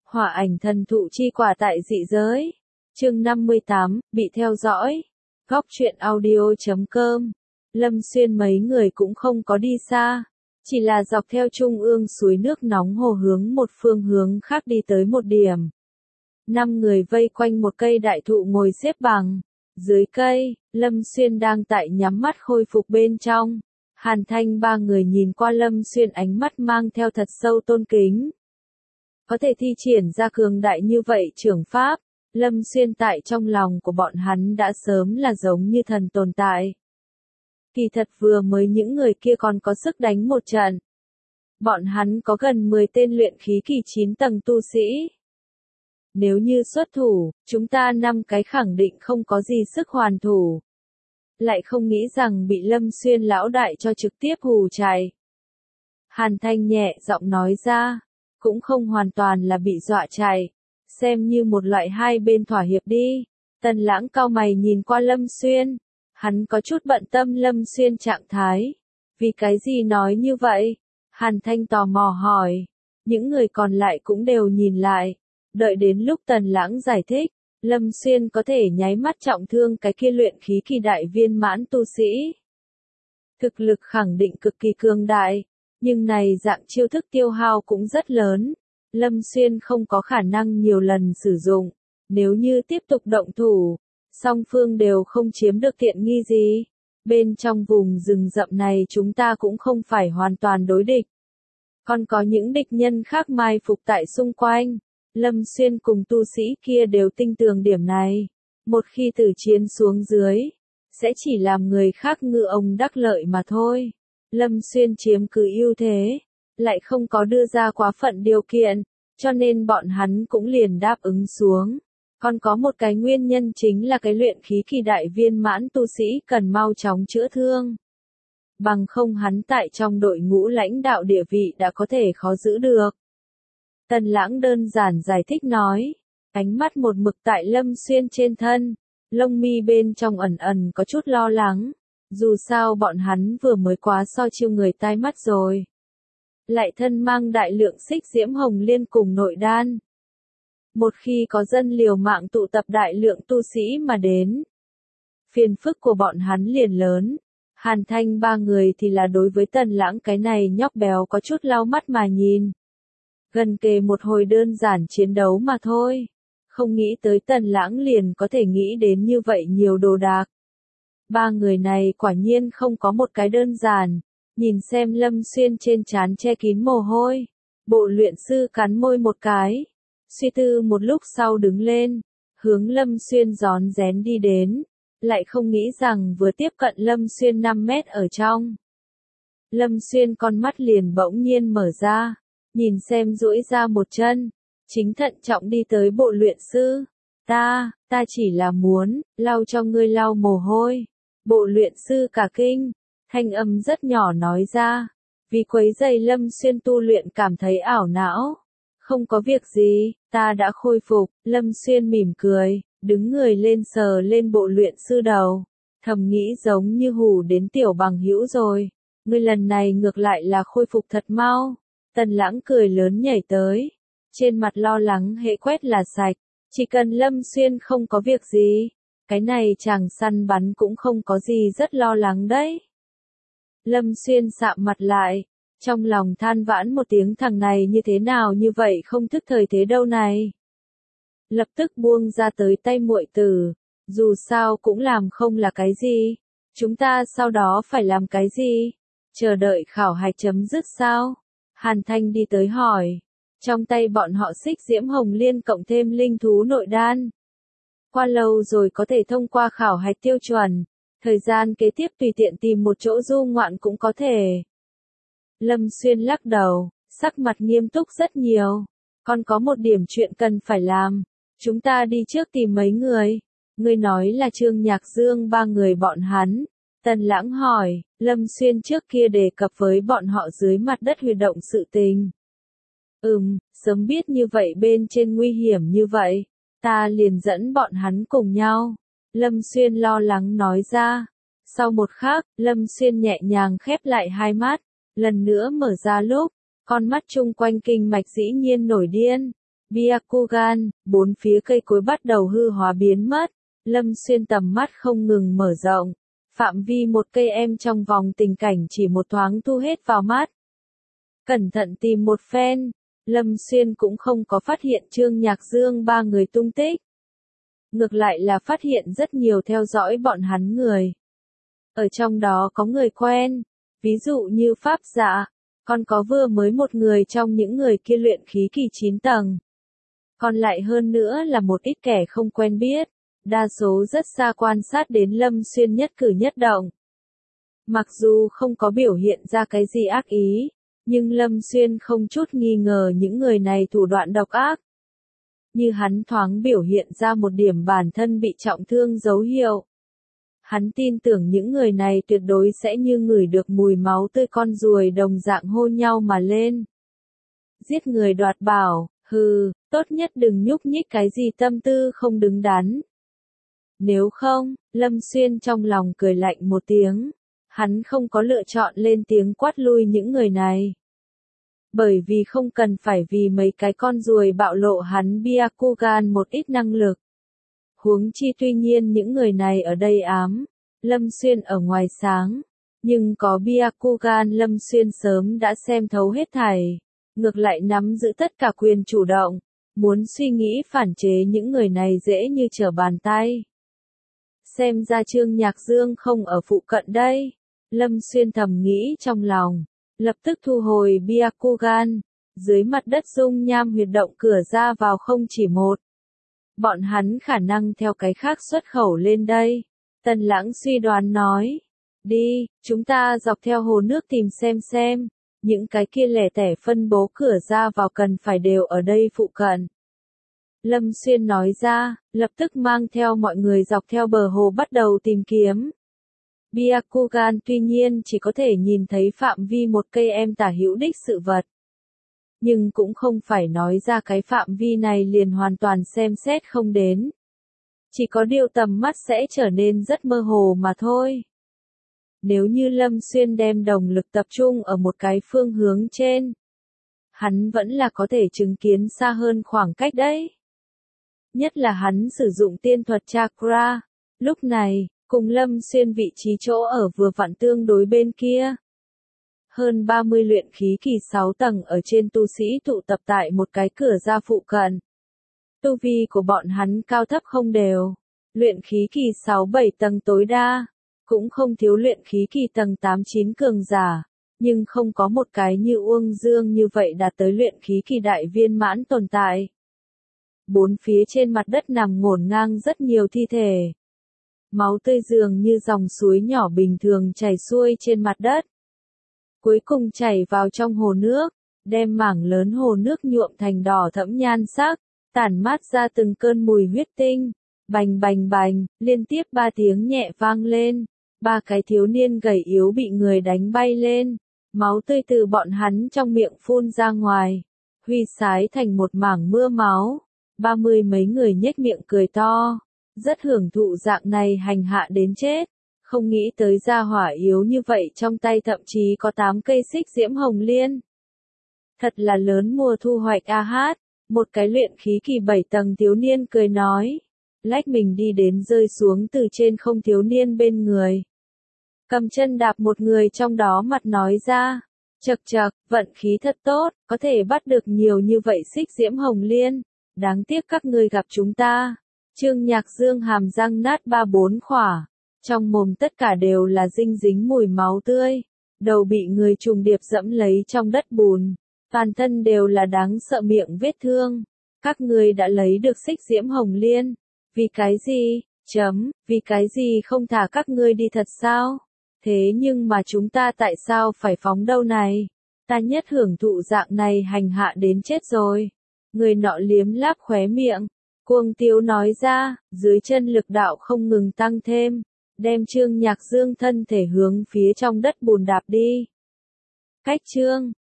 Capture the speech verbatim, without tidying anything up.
Hỏa ảnh thần thụ chi quả tại dị giới. Chương năm mươi tám, bị theo dõi. Góc truyện audio chấm com. Lâm Xuyên mấy người cũng không có đi xa, chỉ là dọc theo trung ương suối nước nóng hồ hướng một phương hướng khác đi tới một điểm. Năm người vây quanh một cây đại thụ ngồi xếp bằng. Dưới cây, Lâm Xuyên đang tại nhắm mắt khôi phục bên trong. Hàn Thanh ba người nhìn qua Lâm Xuyên ánh mắt mang theo thật sâu tôn kính. Có thể thi triển ra cường đại như vậy trưởng pháp, Lâm Xuyên tại trong lòng của bọn hắn đã sớm là giống như thần tồn tại. Kỳ thật vừa mới những người kia còn có sức đánh một trận. Bọn hắn có gần mười tên luyện khí kỳ chín tầng tu sĩ. Nếu như xuất thủ, chúng ta năm cái khẳng định không có gì sức hoàn thủ. Lại không nghĩ rằng bị Lâm Xuyên lão đại cho trực tiếp hù chạy. Hàn Thanh nhẹ giọng nói ra, cũng không hoàn toàn là bị dọa chạy, xem như một loại hai bên thỏa hiệp đi. Tần Lãng cau mày nhìn qua Lâm Xuyên, hắn có chút bận tâm Lâm Xuyên trạng thái. Vì cái gì nói như vậy? Hàn Thanh tò mò hỏi. Những người còn lại cũng đều nhìn lại. Đợi đến lúc Tần Lãng giải thích, Lâm Xuyên có thể nháy mắt trọng thương cái kia luyện khí kỳ đại viên mãn tu sĩ. Thực lực khẳng định cực kỳ cường đại, nhưng này dạng chiêu thức tiêu hao cũng rất lớn. Lâm Xuyên không có khả năng nhiều lần sử dụng. Nếu như tiếp tục động thủ, song phương đều không chiếm được tiện nghi gì. Bên trong vùng rừng rậm này chúng ta cũng không phải hoàn toàn đối địch. Còn có những địch nhân khác mai phục tại xung quanh. Lâm Xuyên cùng tu sĩ kia đều tinh tường điểm này. Một khi tử chiến xuống dưới, sẽ chỉ làm người khác ngư ông đắc lợi mà thôi. Lâm Xuyên chiếm cứ ưu thế, lại không có đưa ra quá phận điều kiện, cho nên bọn hắn cũng liền đáp ứng xuống. Còn có một cái nguyên nhân chính là cái luyện khí kỳ đại viên mãn tu sĩ cần mau chóng chữa thương. Bằng không hắn tại trong đội ngũ lãnh đạo địa vị đã có thể khó giữ được. Tần Lãng đơn giản giải thích nói, ánh mắt một mực tại Lâm Xuyên trên thân, lông mi bên trong ẩn ẩn có chút lo lắng, dù sao bọn hắn vừa mới quá so chiêu người tai mắt rồi. Lại thân mang đại lượng xích diễm hồng liên cùng nội đan. Một khi có dân liều mạng tụ tập đại lượng tu sĩ mà đến, phiền phức của bọn hắn liền lớn. Hàn Thanh ba người thì là đối với Tần Lãng cái này nhóc béo có chút lau mắt mà nhìn. Gần kề một hồi đơn giản chiến đấu mà thôi. Không nghĩ tới Tần Lãng liền có thể nghĩ đến như vậy nhiều đồ đạc. Ba người này quả nhiên không có một cái đơn giản. Nhìn xem Lâm Xuyên trên trán che kín mồ hôi. Bộ luyện sư cắn môi một cái. Suy tư một lúc sau đứng lên. Hướng Lâm Xuyên rón rén đi đến. Lại không nghĩ rằng vừa tiếp cận Lâm Xuyên năm mét ở trong. Lâm Xuyên con mắt liền bỗng nhiên mở ra. Nhìn xem duỗi ra một chân, chính thận trọng đi tới bộ luyện sư. Ta, ta chỉ là muốn, lau cho ngươi lau mồ hôi. Bộ luyện sư cả kinh, thanh âm rất nhỏ nói ra. Vì quấy rầy Lâm Xuyên tu luyện cảm thấy ảo não. Không có việc gì, ta đã khôi phục. Lâm Xuyên mỉm cười, đứng người lên sờ lên bộ luyện sư đầu. Thầm nghĩ giống như hù đến tiểu bằng hữu rồi. Ngươi lần này ngược lại là khôi phục thật mau. Tần Lãng cười lớn nhảy tới, trên mặt lo lắng hệ quét là sạch, chỉ cần Lâm Xuyên không có việc gì, cái này chàng săn bắn cũng không có gì rất lo lắng đấy. Lâm Xuyên sạm mặt lại, trong lòng than vãn một tiếng thằng này như thế nào như vậy không thức thời thế đâu này. Lập tức buông ra tới tay muội tử, dù sao cũng làm không là cái gì, chúng ta sau đó phải làm cái gì, chờ đợi khảo hạch chấm dứt sao? Hàn Thanh đi tới hỏi, trong tay bọn họ xích diễm hồng liên cộng thêm linh thú nội đan. Qua lâu rồi có thể thông qua khảo hạch tiêu chuẩn, thời gian kế tiếp tùy tiện tìm một chỗ du ngoạn cũng có thể. Lâm Xuyên lắc đầu, sắc mặt nghiêm túc rất nhiều, còn có một điểm chuyện cần phải làm, chúng ta đi trước tìm mấy người. Ngươi nói là Trương Nhạc Dương ba người bọn hắn. Tần Lãng hỏi, Lâm Xuyên trước kia đề cập với bọn họ dưới mặt đất huy động sự tình. Ừm, sớm biết như vậy bên trên nguy hiểm như vậy, ta liền dẫn bọn hắn cùng nhau. Lâm Xuyên lo lắng nói ra. Sau một khắc, Lâm Xuyên nhẹ nhàng khép lại hai mắt, lần nữa mở ra lúc, con mắt chung quanh kinh mạch dĩ nhiên nổi điên. Byakugan, bốn phía cây cối bắt đầu hư hóa biến mất. Lâm Xuyên tầm mắt không ngừng mở rộng. Phạm vi một cây em trong vòng tình cảnh chỉ một thoáng thu hết vào mắt. Cẩn thận tìm một phen, Lâm Xuyên cũng không có phát hiện Trương Nhạc Dương ba người tung tích. Ngược lại là phát hiện rất nhiều theo dõi bọn hắn người. Ở trong đó có người quen, ví dụ như Pháp Dạ, còn có vừa mới một người trong những người kia luyện khí kỳ chín tầng. Còn lại hơn nữa là một ít kẻ không quen biết, đa số rất xa quan sát đến Lâm Xuyên nhất cử nhất động. Mặc dù không có biểu hiện ra cái gì ác ý, nhưng Lâm Xuyên không chút nghi ngờ những người này thủ đoạn độc ác. Như hắn thoáng biểu hiện ra một điểm bản thân bị trọng thương dấu hiệu. Hắn tin tưởng những người này tuyệt đối sẽ như ngửi được mùi máu tươi con ruồi đồng dạng hôn nhau mà lên. Giết người đoạt bảo, hừ, tốt nhất đừng nhúc nhích cái gì tâm tư không đứng đắn. Nếu không, Lâm Xuyên trong lòng cười lạnh một tiếng. Hắn không có lựa chọn lên tiếng quát lui những người này. Bởi vì không cần phải vì mấy cái con ruồi bạo lộ hắn Byakugan một ít năng lực. Huống chi tuy nhiên những người này ở đây ám, Lâm Xuyên ở ngoài sáng, nhưng có Byakugan Lâm Xuyên sớm đã xem thấu hết thảy, ngược lại nắm giữ tất cả quyền chủ động, muốn suy nghĩ phản chế những người này dễ như trở bàn tay. Xem ra Trương Nhạc Dương không ở phụ cận đây, Lâm Xuyên thầm nghĩ trong lòng, lập tức thu hồi Byakugan, dưới mặt đất dung nham huyệt động cửa ra vào không chỉ một. Bọn hắn khả năng theo cái khác xuất khẩu lên đây. Tần Lãng suy đoán nói. Đi, chúng ta dọc theo hồ nước tìm xem xem. Những cái kia lẻ tẻ phân bố cửa ra vào cần phải đều ở đây phụ cận. Lâm Xuyên nói ra, lập tức mang theo mọi người dọc theo bờ hồ bắt đầu tìm kiếm. Byakugan tuy nhiên chỉ có thể nhìn thấy phạm vi một cây em tả hữu đích sự vật. Nhưng cũng không phải nói ra cái phạm vi này liền hoàn toàn xem xét không đến. Chỉ có điều tầm mắt sẽ trở nên rất mơ hồ mà thôi. Nếu như Lâm Xuyên đem đồng lực tập trung ở một cái phương hướng trên, hắn vẫn là có thể chứng kiến xa hơn khoảng cách đấy. Nhất là hắn sử dụng tiên thuật chakra, lúc này, cùng Lâm Xuyên vị trí chỗ ở vừa vặn tương đối bên kia. Hơn ba mươi luyện khí kỳ sáu tầng ở trên tu sĩ tụ tập tại một cái cửa ra phụ cận. Tu vi của bọn hắn cao thấp không đều, luyện khí kỳ sáu bảy tầng tối đa, cũng không thiếu luyện khí kỳ tầng tám chín cường giả, nhưng không có một cái như Uông Dương như vậy đạt tới luyện khí kỳ đại viên mãn tồn tại. Bốn phía trên mặt đất nằm ngổn ngang rất nhiều thi thể. Máu tươi dường như dòng suối nhỏ bình thường chảy xuôi trên mặt đất. Cuối cùng chảy vào trong hồ nước, đem mảng lớn hồ nước nhuộm thành đỏ thẫm nhan sắc, tản mát ra từng cơn mùi huyết tinh. Bành bành bành, liên tiếp ba tiếng nhẹ vang lên. Ba cái thiếu niên gầy yếu bị người đánh bay lên. Máu tươi từ bọn hắn trong miệng phun ra ngoài. Huy sái thành một mảng mưa máu. Ba mươi mấy người nhếch miệng cười to. Rất hưởng thụ dạng này hành hạ đến chết. Không nghĩ tới gia hỏa yếu như vậy trong tay thậm chí có tám cây xích diễm hồng liên. Thật là lớn mùa thu hoạch a hát. Một cái luyện khí kỳ bảy tầng thiếu niên cười nói. Lách mình đi đến rơi xuống từ trên không thiếu niên bên người. Cầm chân đạp một người trong đó mặt nói ra. Chậc chậc, vận khí thật tốt, có thể bắt được nhiều như vậy xích diễm hồng liên. Đáng tiếc các ngươi gặp chúng ta. Trương Nhạc Dương hàm răng nát ba bốn khỏa. Trong mồm tất cả đều là dinh dính mùi máu tươi. Đầu bị người trùng điệp dẫm lấy trong đất bùn. Toàn thân đều là đáng sợ miệng vết thương. Các ngươi đã lấy được xích diễm hồng liên. Vì cái gì? Chấm, vì cái gì không thả các ngươi đi thật sao? Thế nhưng mà chúng ta tại sao phải phóng đâu này? Ta nhất hưởng thụ dạng này hành hạ đến chết rồi. Người nọ liếm láp khóe miệng. Cuồng Tiếu nói ra, dưới chân lực đạo không ngừng tăng thêm. Đem Trương Nhạc Dương thân thể hướng phía trong đất bùn đạp đi. Cách Trương